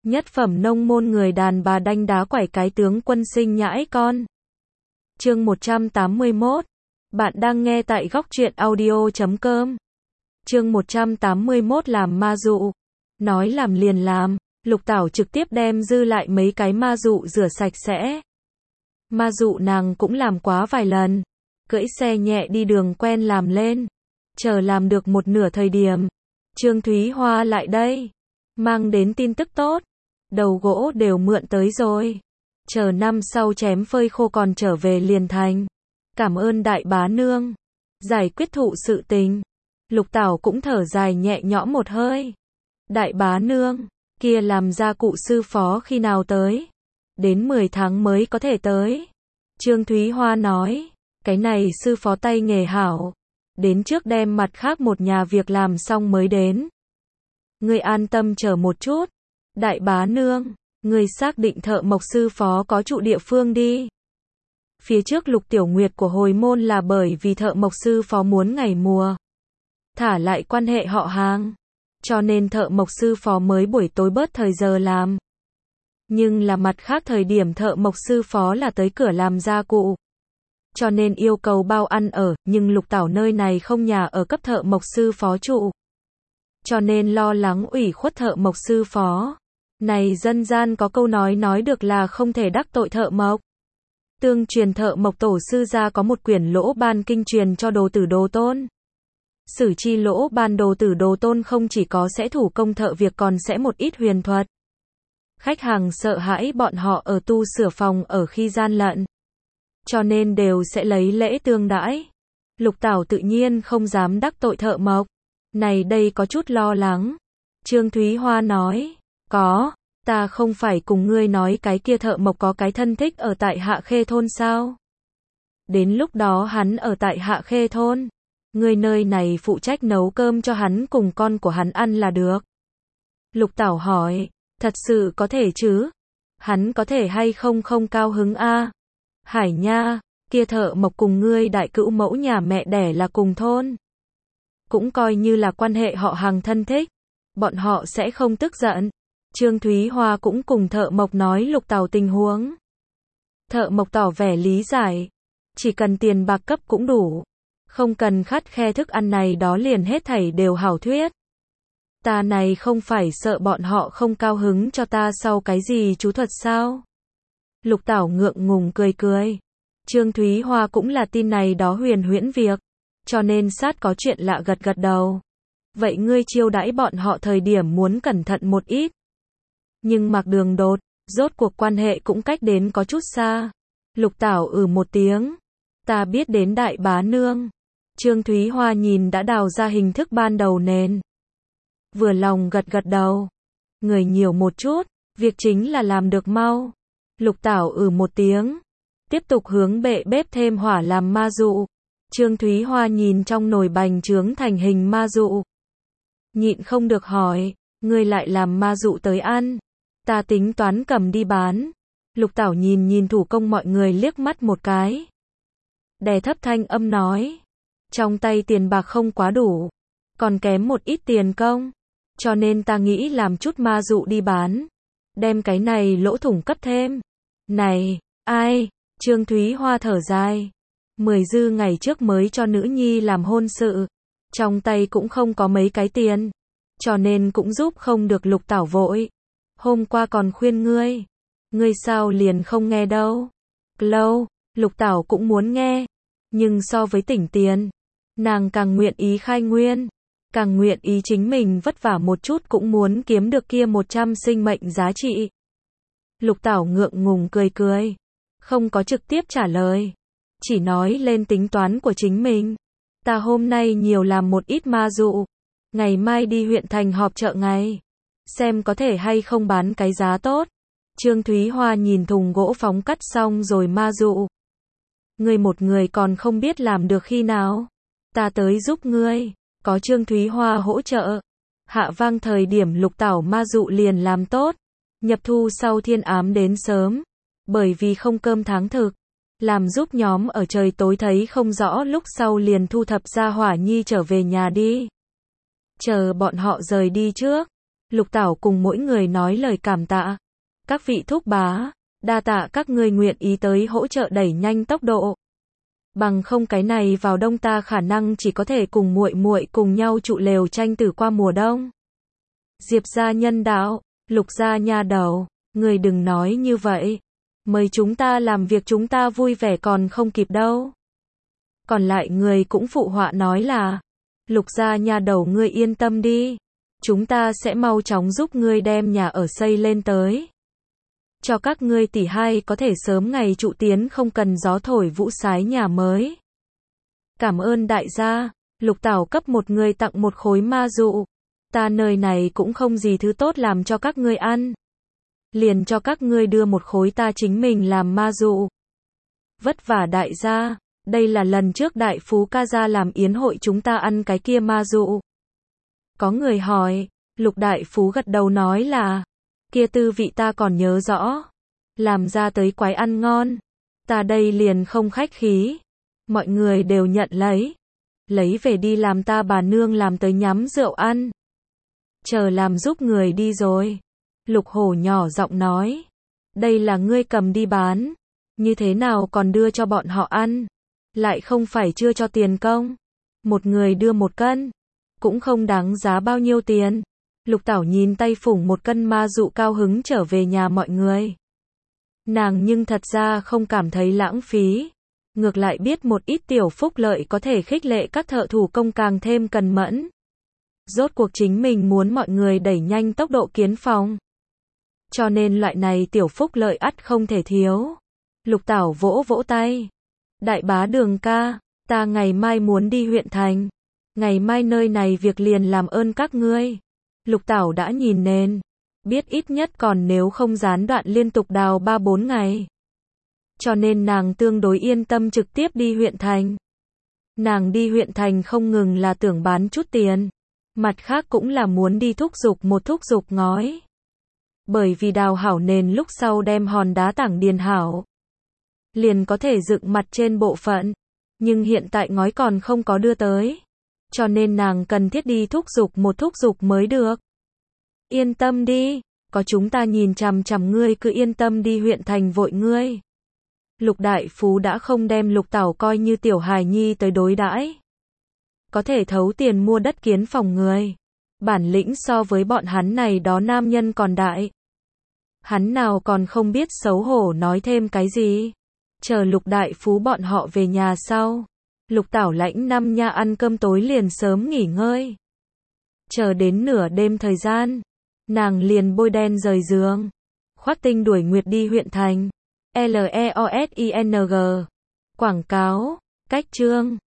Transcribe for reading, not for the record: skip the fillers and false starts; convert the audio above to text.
Nhất phẩm nông môn người đàn bà đanh đá quẩy cái tướng quân sinh nhãi con. Chương 181. Bạn đang nghe tại góc truyện audio.com. Chương 181 làm ma dụ. Nói làm liền làm, Lục Tảo trực tiếp đem dư lại mấy cái ma dụ rửa sạch sẽ. Ma dụ nàng cũng làm quá vài lần. Cưỡi xe nhẹ đi đường quen làm lên. Chờ làm được một nửa thời điểm, Trương Thúy Hoa lại đây, mang đến tin tức tốt. Đầu gỗ đều mượn tới rồi. Chờ năm sau chém phơi khô còn trở về liền thành. Cảm ơn đại bá nương. Giải quyết thụ sự tình. Lục Tảo cũng thở dài nhẹ nhõm một hơi. Đại bá nương, kia làm gia cụ sư phó khi nào tới? Đến 10 tháng mới có thể tới. Trương Thúy Hoa nói, cái này sư phó tay nghề hảo. Đến trước đem mặt khác một nhà việc làm xong mới đến. Ngươi an tâm chờ một chút. Đại bá nương, ngươi xác định thợ mộc sư phó có trụ địa phương đi. Phía trước Lục Tiểu Nguyệt của hồi môn là bởi vì thợ mộc sư phó muốn ngày mùa thả lại quan hệ họ hàng, cho nên thợ mộc sư phó mới buổi tối bớt thời giờ làm. Nhưng là mặt khác thời điểm thợ mộc sư phó là tới cửa làm gia cụ, cho nên yêu cầu bao ăn ở, nhưng Lục Tảo nơi này không nhà ở cấp thợ mộc sư phó trụ, cho nên lo lắng ủy khuất thợ mộc sư phó. Này dân gian có câu nói được là không thể đắc tội thợ mộc. Tương truyền thợ mộc tổ sư gia có một quyển lỗ ban kinh truyền cho đồ tử đồ tôn. Sử chi lỗ ban đồ tử đồ tôn không chỉ có sẽ thủ công thợ việc còn sẽ một ít huyền thuật. Khách hàng sợ hãi bọn họ ở tu sửa phòng ở khi gian lận, cho nên đều sẽ lấy lễ tương đãi. Lục Tảo tự nhiên không dám đắc tội thợ mộc. Này đây có chút lo lắng. Trương Thúy Hoa nói, có, ta không phải cùng ngươi nói cái kia thợ mộc có cái thân thích ở tại Hạ Khê thôn sao? Đến lúc đó hắn ở tại Hạ Khê thôn, ngươi nơi này phụ trách nấu cơm cho hắn cùng con của hắn ăn là được. Lục Tảo hỏi, thật sự có thể chứ? Hắn có thể hay không cao hứng a? Hải nha, kia thợ mộc cùng ngươi đại cữu mẫu nhà mẹ đẻ là cùng thôn, cũng coi như là quan hệ họ hàng thân thích, bọn họ sẽ không tức giận. Trương Thúy Hoa cũng cùng thợ mộc nói Lục Tảo tình huống. Thợ mộc tỏ vẻ lý giải, chỉ cần tiền bạc cấp cũng đủ, không cần khắt khe thức ăn này đó liền hết thảy đều hảo thuyết. Ta này không phải sợ bọn họ không cao hứng cho ta sau cái gì chú thuật sao? Lục Tảo ngượng ngùng cười cười. Trương Thúy Hoa cũng là tin này đó huyền huyễn việc, cho nên sát có chuyện lạ gật gật đầu. Vậy ngươi chiêu đãi bọn họ thời điểm muốn cẩn thận một ít. Nhưng Mạc Đường đột, rốt cuộc quan hệ cũng cách đến có chút xa. Lục Tảo một tiếng. Ta biết đến đại bá nương. Trương Thúy Hoa nhìn đã đào ra hình thức ban đầu nền. Vừa lòng gật gật đầu. Người nhiều một chút, việc chính là làm được mau. Lục Tảo một tiếng. Tiếp tục hướng bệ bếp thêm hỏa làm ma dụ. Trương Thúy Hoa nhìn trong nồi bành trướng thành hình ma dụ, nhịn không được hỏi, ngươi lại làm ma dụ tới ăn? Ta tính toán cầm đi bán. Lục Tảo nhìn thủ công mọi người liếc mắt một cái, đè thấp thanh âm nói, trong tay tiền bạc không quá đủ, còn kém một ít tiền công, cho nên ta nghĩ làm chút ma dụ đi bán, đem cái này lỗ thủng cấp thêm. Này, ai? Trương Thúy Hoa thở dài. 10 dư ngày trước mới cho nữ nhi làm hôn sự, trong tay cũng không có mấy cái tiền, cho nên cũng giúp không được. Lục Tảo vội. Hôm qua còn khuyên ngươi sao liền không nghe đâu? Lâu, Lục Tảo cũng muốn nghe, nhưng so với tỉnh tiền, nàng càng nguyện ý khai nguyên, càng nguyện ý chính mình vất vả một chút cũng muốn kiếm được kia 100 sinh mệnh giá trị. Lục Tảo ngượng ngùng cười cười, không có trực tiếp trả lời, chỉ nói lên tính toán của chính mình. Ta hôm nay nhiều làm một ít ma dụ, ngày mai đi huyện thành họp chợ ngày, xem có thể hay không bán cái giá tốt. Trương Thúy Hoa nhìn thùng gỗ phóng cắt xong rồi ma dụ. Ngươi một người còn không biết làm được khi nào? Ta tới giúp ngươi. Có Trương Thúy Hoa hỗ trợ, hạ vang thời điểm Lục Tảo ma dụ liền làm tốt. Nhập thu sau thiên ám đến sớm, bởi vì không cơm tháng thực, làm giúp nhóm ở trời tối thấy không rõ lúc sau liền thu thập ra hỏa nhi trở về nhà đi. Chờ bọn họ rời đi trước, Lục Tảo cùng mỗi người nói lời cảm tạ. Các vị thúc bá, đa tạ các ngươi nguyện ý tới hỗ trợ đẩy nhanh tốc độ. Bằng không cái này vào đông ta khả năng chỉ có thể cùng muội muội cùng nhau trụ lều tranh tử qua mùa đông. Diệp gia nhân đạo, Lục gia nha đầu, người đừng nói như vậy. Mời chúng ta làm việc chúng ta vui vẻ còn không kịp đâu. Còn lại người cũng phụ họa nói là, Lục gia nha đầu ngươi yên tâm đi. Chúng ta sẽ mau chóng giúp ngươi đem nhà ở xây lên tới. Cho các ngươi tỷ hai có thể sớm ngày trụ tiến không cần gió thổi vũ sái nhà mới. Cảm ơn đại gia, Lục Tảo cấp một người tặng một khối ma dụ. Ta nơi này cũng không gì thứ tốt làm cho các ngươi ăn. Liền cho các ngươi đưa một khối ta chính mình làm ma dụ. Vất vả đại gia, đây là lần trước đại phú ca gia làm yến hội chúng ta ăn cái kia ma dụ. Có người hỏi, Lục đại phú gật đầu nói là, kia tư vị ta còn nhớ rõ. Làm ra tới quái ăn ngon. Ta đây liền không khách khí. Mọi người đều nhận lấy. Lấy về đi làm ta bà nương làm tới nhắm rượu ăn. Chờ làm giúp người đi rồi. Lục Hổ nhỏ giọng nói. Đây là ngươi cầm đi bán. Như thế nào còn đưa cho bọn họ ăn. Lại không phải chưa cho tiền công. Một người đưa 1 cân. Cũng không đáng giá bao nhiêu tiền. Lục Tảo nhìn tay phủng 1 cân ma dụ cao hứng trở về nhà mọi người. Nàng nhưng thật ra không cảm thấy lãng phí. Ngược lại biết một ít tiểu phúc lợi có thể khích lệ các thợ thủ công càng thêm cần mẫn. Rốt cuộc chính mình muốn mọi người đẩy nhanh tốc độ kiến phòng. Cho nên loại này tiểu phúc lợi ắt không thể thiếu. Lục Tảo vỗ vỗ tay. Đại bá Đường ca, ta ngày mai muốn đi huyện thành. Ngày mai nơi này việc liền làm ơn các ngươi. Lục Tảo đã nhìn nền. Biết ít nhất còn nếu không gián đoạn liên tục đào 3-4 ngày. Cho nên nàng tương đối yên tâm trực tiếp đi huyện thành. Nàng đi huyện thành không ngừng là tưởng bán chút tiền. Mặt khác cũng là muốn đi thúc giục một thúc giục ngói. Bởi vì đào hảo nền lúc sau đem hòn đá tảng điền hảo. Liền có thể dựng mặt trên bộ phận. Nhưng hiện tại ngói còn không có đưa tới. Cho nên nàng cần thiết đi thúc giục một thúc giục mới được. Yên tâm đi, có chúng ta nhìn chằm chằm ngươi cứ yên tâm đi huyện thành vội ngươi. Lục đại phú đã không đem Lục Tảo coi như tiểu hài nhi tới đối đãi. Có thể thấu tiền mua đất kiến phòng người. Bản lĩnh so với bọn hắn này đó nam nhân còn đại. Hắn nào còn không biết xấu hổ nói thêm cái gì. Chờ Lục đại phú bọn họ về nhà sau. Lục Tảo lãnh năm nha ăn cơm tối liền sớm nghỉ ngơi. Chờ đến nửa đêm thời gian. Nàng liền bôi đen rời giường. Khoát Tinh đuổi Nguyệt đi huyện thành. LEOSING. Quảng cáo. Cách chương.